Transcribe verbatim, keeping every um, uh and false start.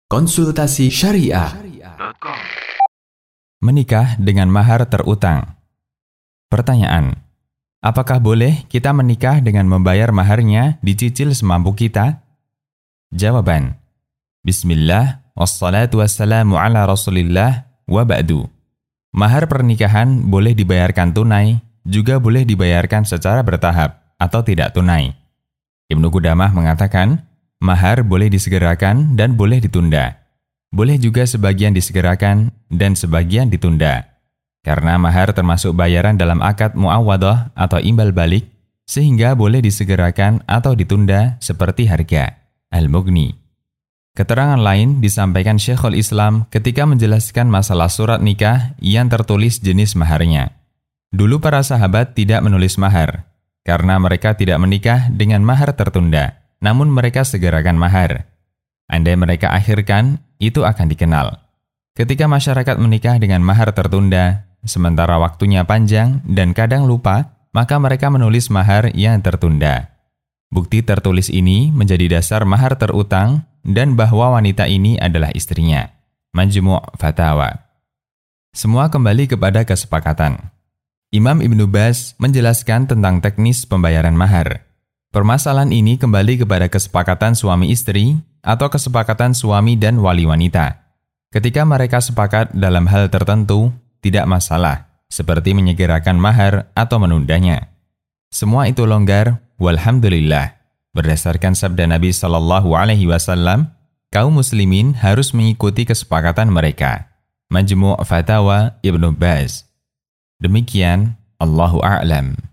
Konsultasi Syariah. Menikah dengan mahar terutang. Pertanyaan: apakah boleh kita menikah dengan membayar maharnya dicicil semampu kita? Jawaban: Bismillah, wassalatu wassalamu ala rasulillah, wa ba'du. Mahar pernikahan boleh dibayarkan tunai, juga boleh dibayarkan secara bertahap atau tidak tunai. Ibnu Qudamah mengatakan, mahar boleh disegerakan dan boleh ditunda. Boleh juga sebagian disegerakan dan sebagian ditunda. Karena mahar termasuk bayaran dalam akad mu'awadah atau imbal balik, sehingga boleh disegerakan atau ditunda seperti harga. Al-Mughni. Keterangan lain disampaikan Syekhul Islam ketika menjelaskan masalah surat nikah yang tertulis jenis maharnya. Dulu para sahabat tidak menulis mahar, karena mereka tidak menikah dengan mahar tertunda. Namun mereka segerakan mahar. Andai mereka akhirkan, itu akan dikenal. Ketika masyarakat menikah dengan mahar tertunda, sementara waktunya panjang dan kadang lupa, maka mereka menulis mahar yang tertunda. Bukti tertulis ini menjadi dasar mahar terutang dan bahwa wanita ini adalah istrinya. Majmu' Fatawa. Semua kembali kepada kesepakatan. Imam Ibnu Baz menjelaskan tentang teknis pembayaran mahar. Permasalahan ini kembali kepada kesepakatan suami istri atau kesepakatan suami dan wali wanita. Ketika mereka sepakat dalam hal tertentu, tidak masalah, seperti menyegerakan mahar atau menundanya. Semua itu longgar, walhamdulillah. Berdasarkan sabda Nabi Shallallahu Alaihi Wasallam, kaum muslimin harus mengikuti kesepakatan mereka. Majmu' Fatawa Ibnu Baz. Demikian, Allahu a'lam.